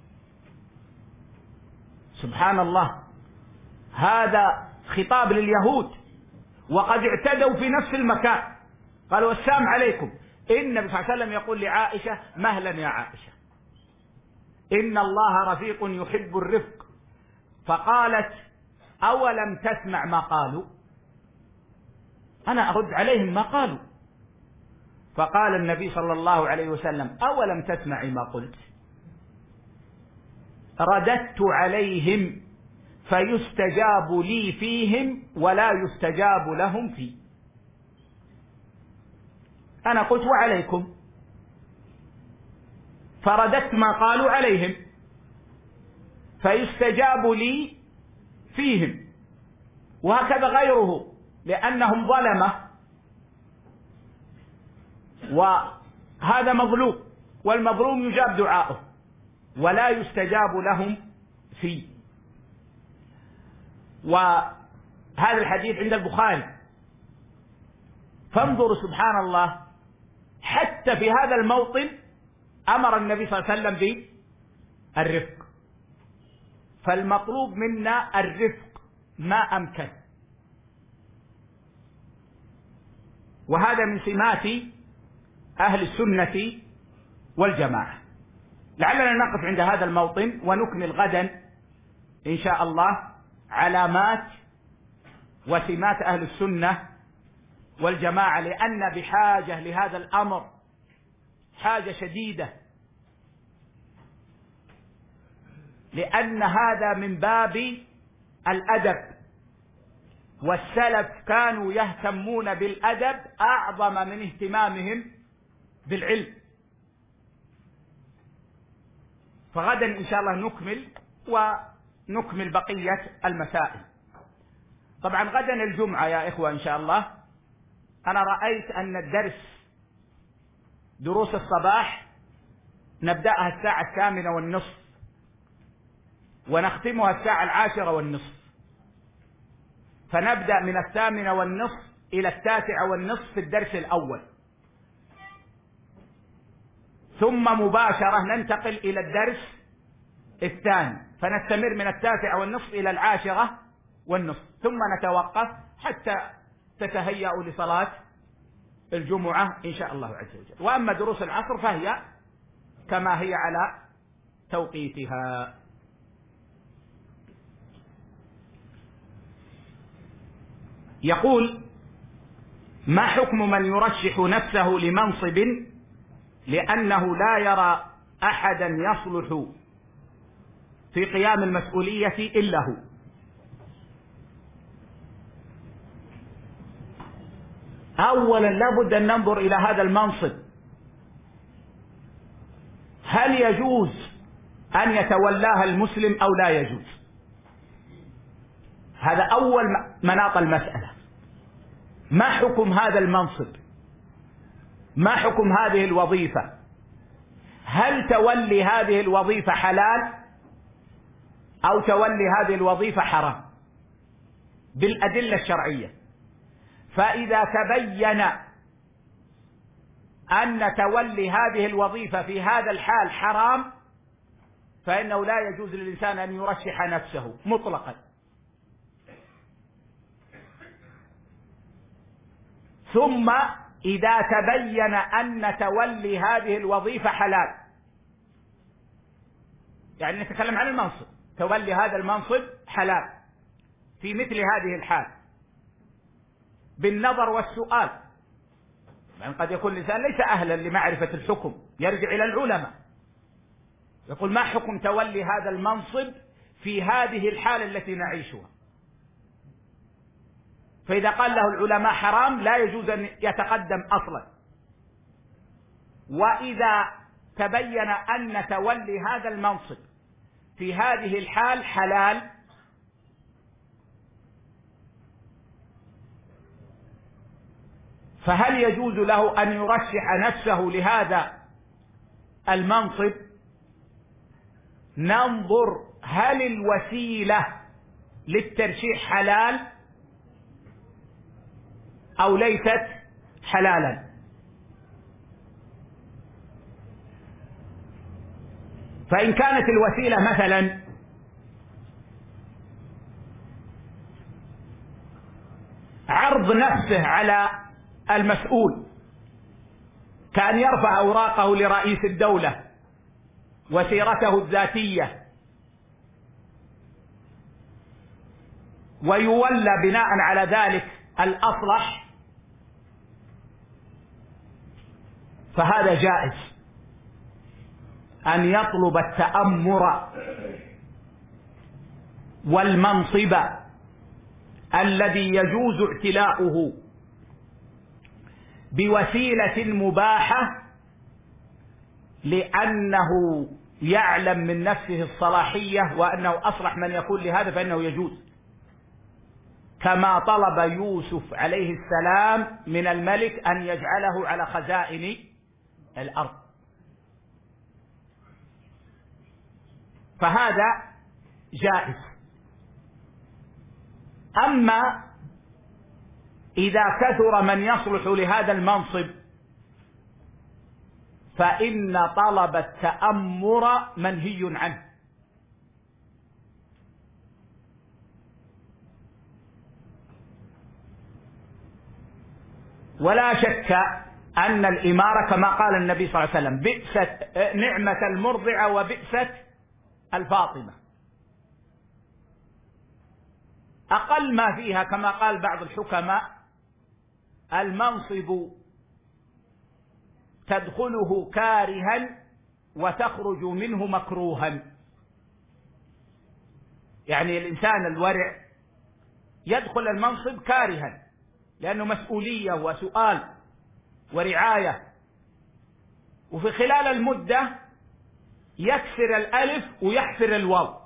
سبحان الله، هذا خطاب لليهود وقد اعتدوا في نفس المكان. قالوا السلام عليكم. النبي صلى الله عليه وسلم يقول لعائشة مهلا يا عائشة، إن الله رفيق يحب الرفق. فقالت أولم تسمع ما قالوا؟ أنا أرد عليهم ما قالوا. فقال النبي صلى الله عليه وسلم أولم تسمعي ما قلت؟ رددت عليهم فيستجاب لي فيهم ولا يستجاب لهم في. أنا قلت وعليكم، فرددت ما قالوا عليهم فيستجاب لي فيهم، وهكذا غيره لأنهم ظلمة، وهذا مظلوم، والمظلوم يجاب دعاؤه ولا يستجاب لهم فيه. وهذا الحديث عند البخاري. فانظروا سبحان الله، حتى في هذا الموطن أمر النبي صلى الله عليه وسلم بالرفق. فالمطلوب منا الرفق ما أمكن، وهذا من سمات أهل السنة والجماعة. لعلنا نقف عند هذا الموطن ونكمل غدا إن شاء الله علامات وسمات أهل السنة والجماعة، لأن بحاجة لهذا الأمر حاجة شديدة، لأن هذا من باب الأدب، والسلف كانوا يهتمون بالأدب أعظم من اهتمامهم بالعلم. فغدا إن شاء الله نكمل ونكمل بقية المسائل. طبعا غدا الجمعة يا إخوة إن شاء الله. أنا رأيت أن الدرس دروس الصباح نبدأها الساعة الثامنة والنصف ونختمها الساعة العاشرة والنصف، فنبدأ من الثامنة والنصف إلى التاسعة والنصف في الدرس الأول، ثم مباشرة ننتقل إلى الدرس الثاني، فنستمر من التاسعة والنصف إلى العاشرة والنصف، ثم نتوقف حتى تتهيأوا لصلاة الجمعة إن شاء الله عز وجل. وأما دروس العصر فهي كما هي على توقيتها. يقول: ما حكم من يرشح نفسه لمنصب لأنه لا يرى أحدا يصلح في قيام المسؤولية إلا هو؟ أولا لابد أن ننظر إلى هذا المنصب، هل يجوز أن يتولاها المسلم أو لا يجوز؟ هذا أول مناط المسألة. ما حكم هذا المنصب؟ ما حكم هذه الوظيفة؟ هل تولي هذه الوظيفة حلال أو تولي هذه الوظيفة حرام بالأدلة الشرعية؟ فإذا تبين أن تولي هذه الوظيفة في هذا الحال حرام فإنه لا يجوز للإنسان أن يرشح نفسه مطلقا. ثم إذا تبين أن تولي هذه الوظيفة حلال، يعني نتكلم عن المنصب، تولي هذا المنصب حلال في مثل هذه الحال بالنظر والسؤال، يعني قد يكون الإنسان ليس أهلا لمعرفة الحكم، يرجع إلى العلماء يقول: ما حكم تولي هذا المنصب في هذه الحالة التي نعيشها؟ فإذا قال له العلماء حرام لا يجوز أن يتقدم أصلا. وإذا تبين أن تولي هذا المنصب في هذه الحال حلال فهل يجوز له أن يرشح نفسه لهذا المنصب؟ ننظر هل الوسيلة للترشيح حلال أو ليست حلالا. فإن كانت الوسيلة مثلا عرض نفسه على المسؤول، كأن يرفع أوراقه لرئيس الدولة وسيرته الذاتية ويولى بناء على ذلك الأصلح، فهذا جائز أن يطلب التأمر والمنصب الذي يجوز اعتلاؤه بوسيلة مباحة لأنه يعلم من نفسه الصلاحية وأنه أصلح من يكون لهذا فإنه يجوز، كما طلب يوسف عليه السلام من الملك أن يجعله على خزائن الأرض. فهذا جائز. أما إذا كثر من يصلح لهذا المنصب فإن طلب التأمر منهي عنه. ولا شك أن الإمارة كما قال النبي صلى الله عليه وسلم بئست نعمة المرضعة وبئست الفاطمة، أقل ما فيها كما قال بعض الحكماء المنصب تدخله كارها وتخرج منه مكروها. يعني الإنسان الورع يدخل المنصب كارها لأنه مسؤولية وسؤال ورعاية، وفي خلال المدة يكسر الألف ويحفر الواو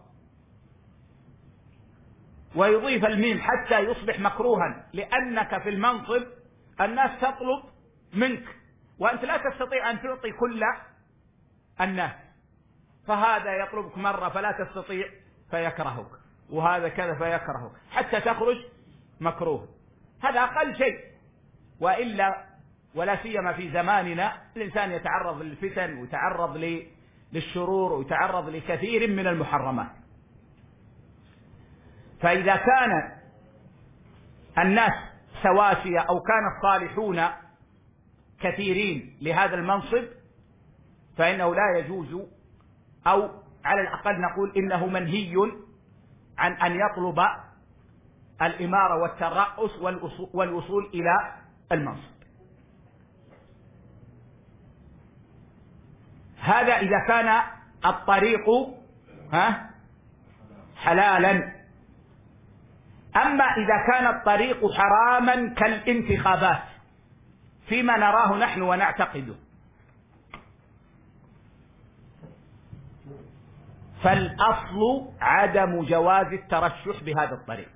ويضيف الميم حتى يصبح مكروها، لأنك في المنصب الناس تطلب منك وأنت لا تستطيع أن تعطي كل الناس، فهذا يطلبك مرة فلا تستطيع فيكرهك، وهذا كذا فيكرهك حتى تخرج مكروه. هذا أقل شيء، وإلا ولا سيما في زماننا الإنسان يتعرض للفتن ويتعرض للشرور ويتعرض لكثير من المحرمات. فإذا كان الناس سواسية أو كان الصالحون كثيرين لهذا المنصب فإنه لا يجوز، أو على الأقل نقول إنه منهي عن أن يطلب الإمارة والترأس والوصول إلى المنصب. هذا إذا كان الطريق ها حلالا. أما إذا كان الطريق حراما كالانتخابات فيما نراه نحن ونعتقده، فالأصل عدم جواز الترشح بهذا الطريق.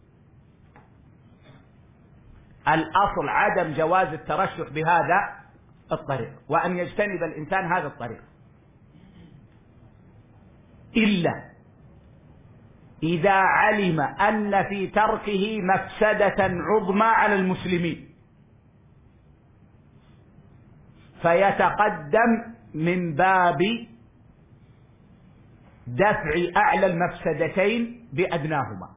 الأصل عدم جواز الترشح بهذا الطريق، وأن يجتنب الإنسان هذا الطريق، إلا إذا علم أن في تركه مفسدة عظمى على المسلمين فيتقدم من باب دفع أعلى المفسدتين بأدناهما،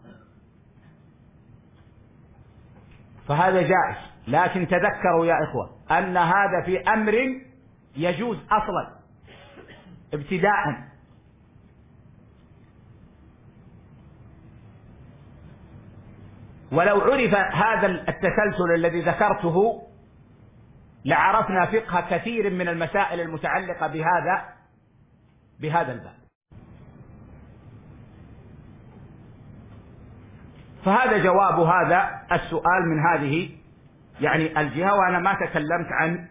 فهذا جائز. لكن تذكروا يا إخوة أن هذا في أمر يجوز أصلا ابتداء. ولو عرف هذا التسلسل الذي ذكرته لعرفنا فقه كثير من المسائل المتعلقة بهذا بهذا الباب. فهذا جواب هذا السؤال من هذه يعني الجهة. وأنا ما تكلمت عن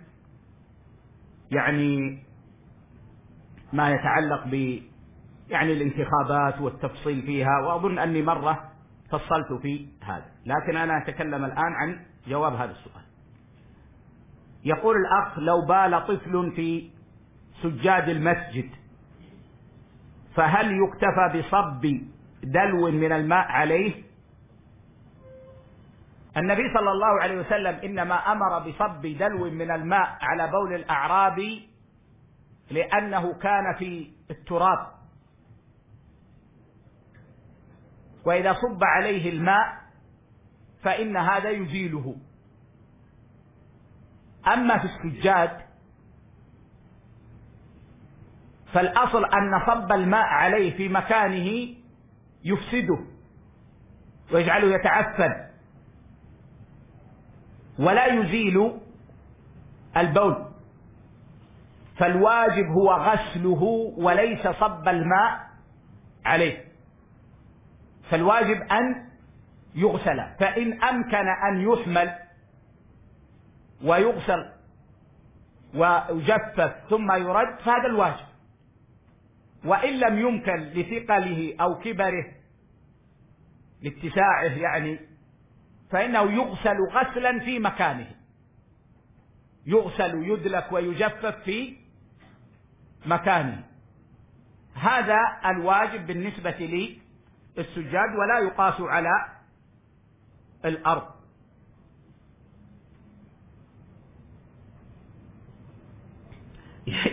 يعني ما يتعلق ب يعني الانتخابات والتفصيل فيها، وأظن أني مرة فصلت في هذا، لكن أنا أتكلم الآن عن جواب هذا السؤال. يقول الأخ: لو بال طفل في سجاد المسجد فهل يكتفى بصب دلو من الماء عليه؟ النبي صلى الله عليه وسلم إنما أمر بصب دلو من الماء على بول الأعرابي لأنه كان في التراب، وإذا صب عليه الماء فإن هذا يزيله. أما في السجاد فالأصل أن صب الماء عليه في مكانه يفسده ويجعله يتعفن ولا يزيل البول، فالواجب هو غسله وليس صب الماء عليه، فالواجب أن يغسل. فإن أمكن أن يحمل ويغسل ويجفف ثم يرد فهذا الواجب، وإن لم يمكن لثقله أو كبره لاتساعه يعني فإنه يغسل غسلا في مكانه، يغسل يدلك ويجفف في مكانه. هذا الواجب بالنسبة للسجاد ولا يقاس على الأرض.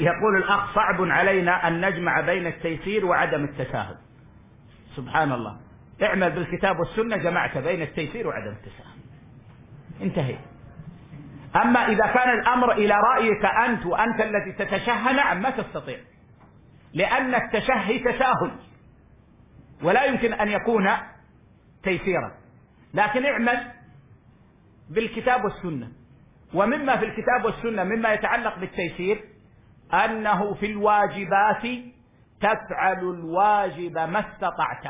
يقول الأخ: صعب علينا أن نجمع بين التيسير وعدم التساهل. سبحان الله، اعمل بالكتاب والسنة جمعت بين التيسير وعدم التساهل، انتهي. أما إذا كان الأمر إلى رأيك أنت وأنت الذي تتشهى، نعم ما تستطيع، لأن التشهي تساهل ولا يمكن أن يكون تيسيرا، لكن اعمل بالكتاب والسنة. ومما في الكتاب والسنة مما يتعلق بالتيسير أنه في الواجبات تفعل الواجب ما استطعت،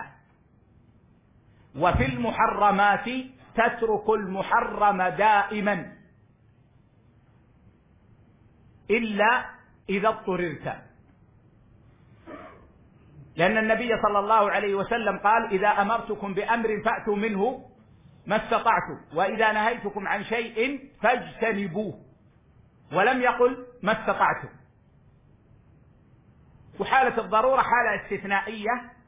وفي المحرمات تترك المحرم دائما إلا إذا اضطررت، لأن النبي صلى الله عليه وسلم قال: إذا أمرتكم بأمر فأتوا منه ما استطعتم، وإذا نهيتكم عن شيء فاجتنبوه، ولم يقل ما استطعتم. وحالة الضرورة حالة استثنائية